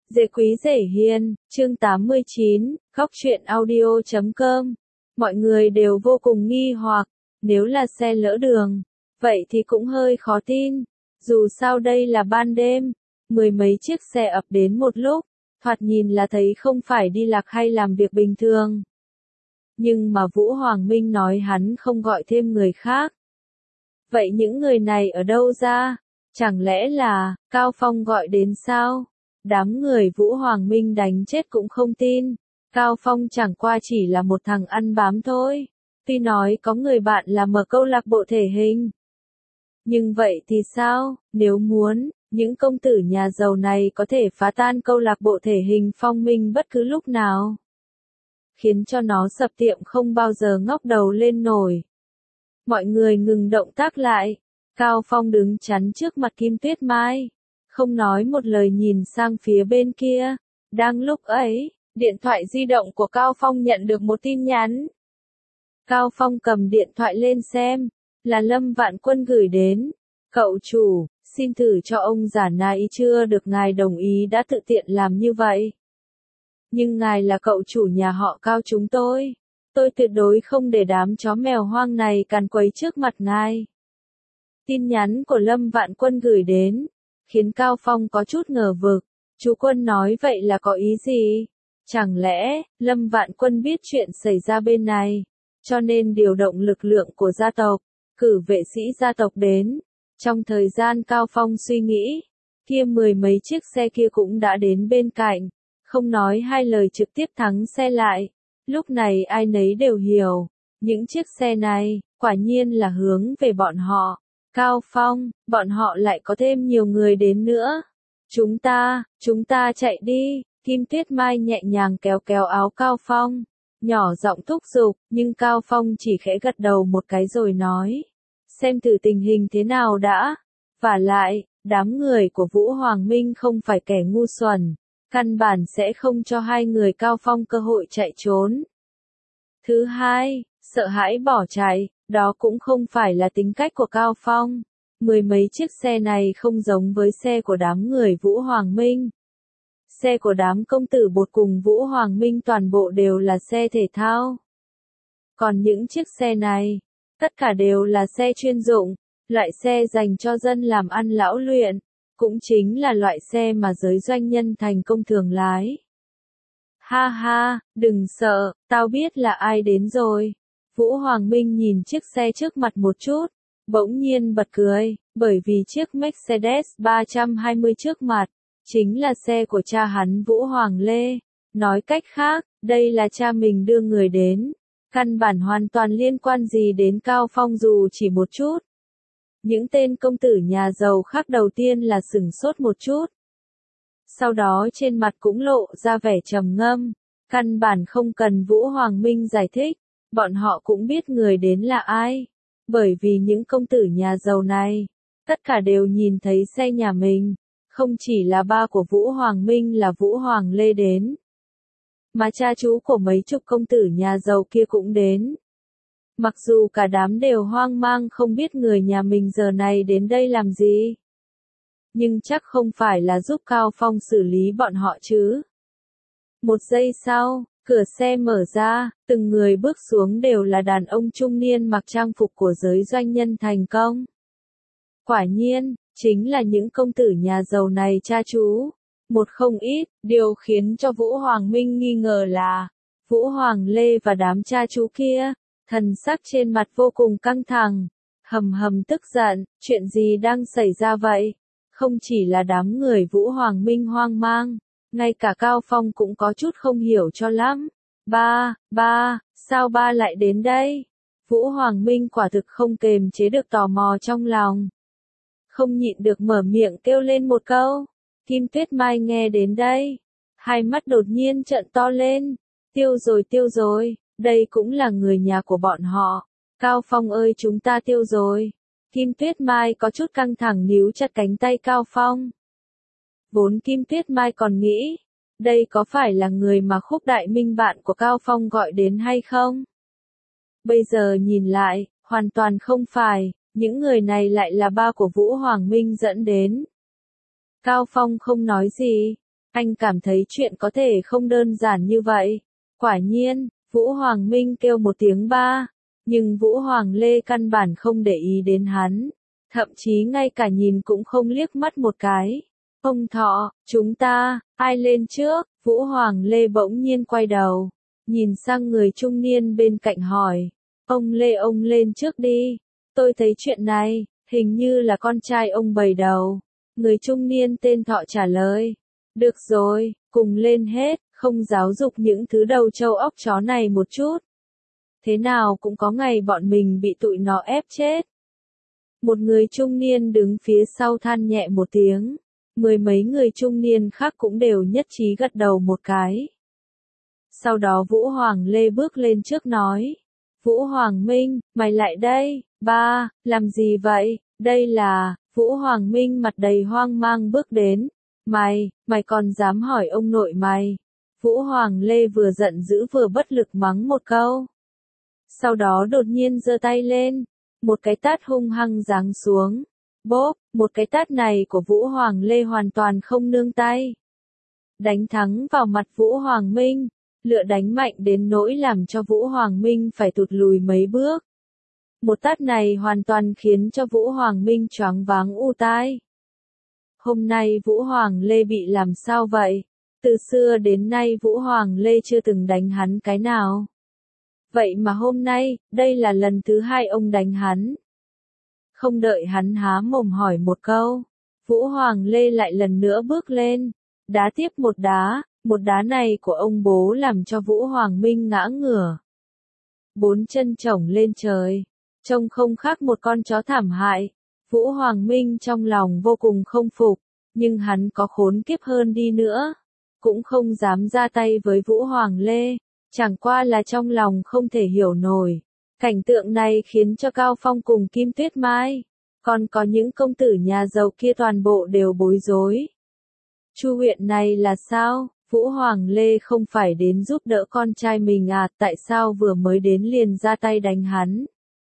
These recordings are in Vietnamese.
Dễ quý dễ hiền, chương 89, khóc chuyện audio.com. Mọi người đều vô cùng nghi hoặc, nếu là xe lỡ đường, vậy thì cũng hơi khó tin. Dù sao đây là ban đêm, mười mấy chiếc xe ập đến một lúc, thoạt nhìn là thấy không phải đi lạc hay làm việc bình thường. Nhưng mà Vũ Hoàng Minh nói hắn không gọi thêm người khác. Vậy những người này ở đâu ra? Chẳng lẽ là Cao Phong gọi đến sao? Đám người Vũ Hoàng Minh đánh chết cũng không tin. Cao Phong chẳng qua chỉ là một thằng ăn bám thôi. Tuy nói có người bạn là mở câu lạc bộ thể hình. Nhưng vậy thì sao? Nếu muốn, những công tử nhà giàu này có thể phá tan câu lạc bộ thể hình Phong Minh bất cứ lúc nào. Khiến cho nó sập tiệm không bao giờ ngóc đầu lên nổi. Mọi người ngừng động tác lại. Cao Phong đứng chắn trước mặt Kim Tuyết Mai. Không nói một lời nhìn sang phía bên kia. Đang lúc ấy, điện thoại di động của Cao Phong nhận được một tin nhắn. Cao Phong cầm điện thoại lên xem. Là Lâm Vạn Quân gửi đến. Cậu chủ, xin thử cho ông giả này chưa được ngài đồng ý đã tự tiện làm như vậy. Nhưng ngài là cậu chủ nhà họ Cao chúng tôi. Tôi tuyệt đối không để đám chó mèo hoang này càn quấy trước mặt ngài. Tin nhắn của Lâm Vạn Quân gửi đến, khiến Cao Phong có chút ngờ vực. Chú Quân nói vậy là có ý gì? Chẳng lẽ, Lâm Vạn Quân biết chuyện xảy ra bên này, cho nên điều động lực lượng của gia tộc, cử vệ sĩ gia tộc đến. Trong thời gian Cao Phong suy nghĩ, kia mười mấy chiếc xe kia cũng đã đến bên cạnh, không nói hai lời trực tiếp thắng xe lại. Lúc này ai nấy đều hiểu, những chiếc xe này, quả nhiên là hướng về bọn họ. Cao Phong, bọn họ lại có thêm nhiều người đến nữa. Chúng ta chạy đi. Kim Tuyết Mai nhẹ nhàng kéo kéo áo Cao Phong, nhỏ giọng thúc giục, nhưng Cao Phong chỉ khẽ gật đầu một cái rồi nói, xem thử tình hình thế nào đã. Vả lại, đám người của Vũ Hoàng Minh không phải kẻ ngu xuẩn, căn bản sẽ không cho hai người Cao Phong cơ hội chạy trốn. Thứ hai, sợ hãi bỏ chạy, đó cũng không phải là tính cách của Cao Phong. Mười mấy chiếc xe này không giống với xe của đám người Vũ Hoàng Minh. Xe của đám công tử bột cùng Vũ Hoàng Minh toàn bộ đều là xe thể thao. Còn những chiếc xe này, tất cả đều là xe chuyên dụng, loại xe dành cho dân làm ăn lão luyện, cũng chính là loại xe mà giới doanh nhân thành công thường lái. Ha ha, đừng sợ, tao biết là ai đến rồi. Vũ Hoàng Minh nhìn chiếc xe trước mặt một chút, bỗng nhiên bật cười, bởi vì chiếc Mercedes 320 trước mặt, chính là xe của cha hắn Vũ Hoàng Lê. Nói cách khác, đây là cha mình đưa người đến. Căn bản hoàn toàn liên quan gì đến Cao Phong dù chỉ một chút. Những tên công tử nhà giàu khác đầu tiên là sửng sốt một chút. Sau đó trên mặt cũng lộ ra vẻ trầm ngâm. Căn bản không cần Vũ Hoàng Minh giải thích. Bọn họ cũng biết người đến là ai. Bởi vì những công tử nhà giàu này, tất cả đều nhìn thấy xe nhà mình. Không chỉ là ba của Vũ Hoàng Minh là Vũ Hoàng Lê đến, mà cha chú của mấy chục công tử nhà giàu kia cũng đến. Mặc dù cả đám đều hoang mang không biết người nhà mình giờ này đến đây làm gì. Nhưng chắc không phải là giúp Cao Phong xử lý bọn họ chứ. Một giây sau, cửa xe mở ra, từng người bước xuống đều là đàn ông trung niên mặc trang phục của giới doanh nhân thành công. Quả nhiên, chính là những công tử nhà giàu này cha chú. Một không ít, điều khiến cho Vũ Hoàng Minh nghi ngờ là, Vũ Hoàng Lê và đám cha chú kia, thần sắc trên mặt vô cùng căng thẳng, hầm hầm tức giận, chuyện gì đang xảy ra vậy? Không chỉ là đám người Vũ Hoàng Minh hoang mang, ngay cả Cao Phong cũng có chút không hiểu cho lắm. Sao ba lại đến đây? Vũ Hoàng Minh quả thực không kềm chế được tò mò trong lòng. Không nhịn được mở miệng kêu lên một câu. Kim Tuyết Mai nghe đến đây, hai mắt đột nhiên trợn to lên. Tiêu rồi, đây cũng là người nhà của bọn họ. Cao Phong ơi, chúng ta tiêu rồi. Kim Tuyết Mai có chút căng thẳng níu chặt cánh tay Cao Phong. Vốn Kim Tuyết Mai còn nghĩ, đây có phải là người mà Khúc Đại Minh bạn của Cao Phong gọi đến hay không? Bây giờ nhìn lại, hoàn toàn không phải, những người này lại là ba của Vũ Hoàng Minh dẫn đến. Cao Phong không nói gì, Anh cảm thấy chuyện có thể không đơn giản như vậy. Quả nhiên, Vũ Hoàng Minh kêu một tiếng ba, nhưng Vũ Hoàng Lê căn bản không để ý đến hắn, thậm chí ngay cả nhìn cũng không liếc mắt một cái. Ông Thọ, chúng ta, ai lên trước? Vũ Hoàng Lê bỗng nhiên quay đầu, nhìn sang người trung niên bên cạnh hỏi. Ông lên trước đi. Tôi thấy chuyện này, hình như là con trai ông bày đầu. Người trung niên tên Thọ trả lời. Được rồi, cùng lên hết, không giáo dục những thứ đầu trâu óc chó này một chút. Thế nào cũng có ngày bọn mình bị tụi nó ép chết. Một người trung niên đứng phía sau than nhẹ một tiếng. Mười mấy người trung niên khác cũng đều nhất trí gật đầu một cái. Sau đó Vũ Hoàng Lê bước lên trước nói. Vũ Hoàng Minh, mày lại đây. Ba, làm gì vậy? Đây là, Vũ Hoàng Minh mặt đầy hoang mang bước đến. Mày còn dám hỏi ông nội mày. Vũ Hoàng Lê vừa giận dữ vừa bất lực mắng một câu. Sau đó đột nhiên giơ tay lên. Một cái tát hung hăng giáng xuống. Bốp, một cái tát này của Vũ Hoàng Lê hoàn toàn không nương tay. Đánh thắng vào mặt Vũ Hoàng Minh. Lựa đánh mạnh đến nỗi làm cho Vũ Hoàng Minh phải tụt lùi mấy bước. Một tát này hoàn toàn khiến cho Vũ Hoàng Minh choáng váng u tai. Hôm nay Vũ Hoàng Lê bị làm sao vậy? Từ xưa đến nay Vũ Hoàng Lê chưa từng đánh hắn cái nào. Vậy mà hôm nay, đây là lần thứ hai ông đánh hắn. Không đợi hắn há mồm hỏi một câu, Vũ Hoàng Lê lại lần nữa bước lên, đá tiếp một đá này của ông bố làm cho Vũ Hoàng Minh ngã ngửa. Bốn chân chổng lên trời, trông không khác một con chó thảm hại. Vũ Hoàng Minh trong lòng vô cùng không phục, nhưng hắn có khốn kiếp hơn đi nữa, cũng không dám ra tay với Vũ Hoàng Lê, chẳng qua là trong lòng không thể hiểu nổi. Cảnh tượng này khiến cho Cao Phong cùng Kim Tuyết Mai, còn có những công tử nhà giàu kia toàn bộ đều bối rối. Chu huyện này là sao? Vũ Hoàng Lê không phải đến giúp đỡ con trai mình à, tại sao vừa mới đến liền ra tay đánh hắn?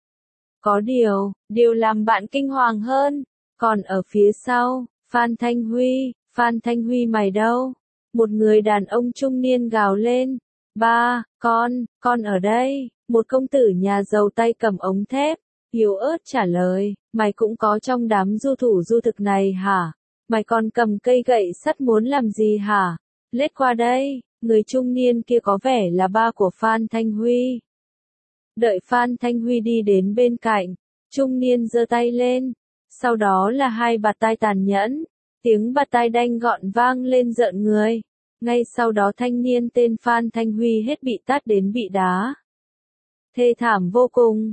Có điều làm bạn kinh hoàng hơn, còn ở phía sau, Phan Thanh Huy mày đâu? Một người đàn ông trung niên gào lên. Ba, con ở đây. Một công tử nhà giàu tay cầm ống thép, yếu ớt trả lời, mày cũng có trong đám du thủ du thực này hả? Mày còn cầm cây gậy sắt muốn làm gì hả? Lết qua đây. Người trung niên kia có vẻ là ba của Phan Thanh Huy. Đợi Phan Thanh Huy đi đến bên cạnh, trung niên giơ tay lên, sau đó là hai bạt tai tàn nhẫn, tiếng bạt tai đanh gọn vang lên rợn người. Ngay sau đó thanh niên tên Phan Thanh Huy hết bị tát đến bị đá. Thê thảm vô cùng.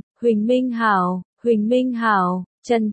Huỳnh Minh Hảo,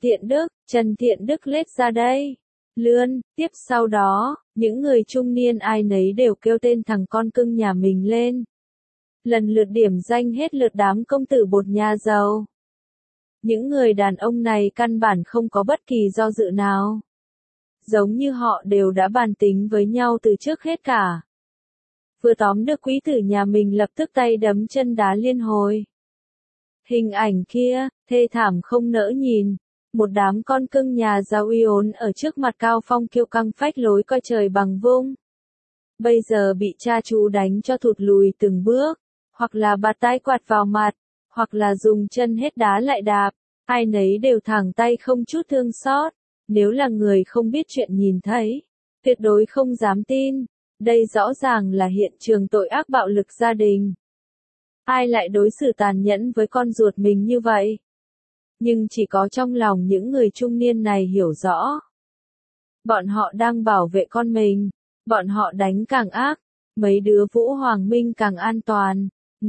Trần Thiện Đức lết ra đây. Tiếp sau đó, những người trung niên ai nấy đều kêu tên thằng con cưng nhà mình lên. Lần lượt điểm danh hết lượt đám công tử bột nhà giàu. Những người đàn ông này căn bản không có bất kỳ do dự nào. Giống như họ đều đã bàn tính với nhau từ trước hết cả. Vừa tóm được quý tử nhà mình lập tức tay đấm chân đá liên hồi. Hình ảnh kia, thê thảm không nỡ nhìn. Một đám con cưng nhà giàu uy ốn ở trước mặt Cao Phong kiêu căng phách lối coi trời bằng vung. Bây giờ bị cha chú đánh cho thụt lùi từng bước, hoặc là bạt tai quạt vào mặt, hoặc là dùng chân hết đá lại đạp, ai nấy đều thẳng tay không chút thương xót. Nếu là người không biết chuyện nhìn thấy, tuyệt đối không dám tin. Đây rõ ràng là hiện trường tội ác bạo lực gia đình. Ai lại đối xử tàn nhẫn với con ruột mình như vậy? Nhưng chỉ có trong lòng những người trung niên này hiểu rõ. Bọn họ đang bảo vệ con mình, bọn họ đánh càng ác, mấy đứa Vũ Hoàng Minh càng an toàn.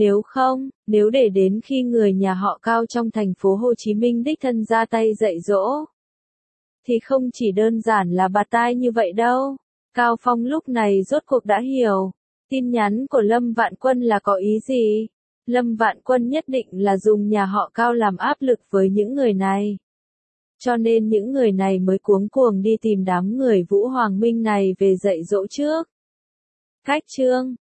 Nếu để đến khi người nhà họ Cao trong thành phố Hồ Chí Minh đích thân ra tay dạy dỗ, thì không chỉ đơn giản là bạt tai như vậy đâu. Cao Phong lúc này rốt cuộc đã hiểu, tin nhắn của Lâm Vạn Quân là có ý gì. Lâm Vạn Quân nhất định là dùng nhà họ Cao làm áp lực với những người này. Cho nên những người này mới cuống cuồng đi tìm đám người Vũ Hoàng Minh này về dạy dỗ trước. Cách chương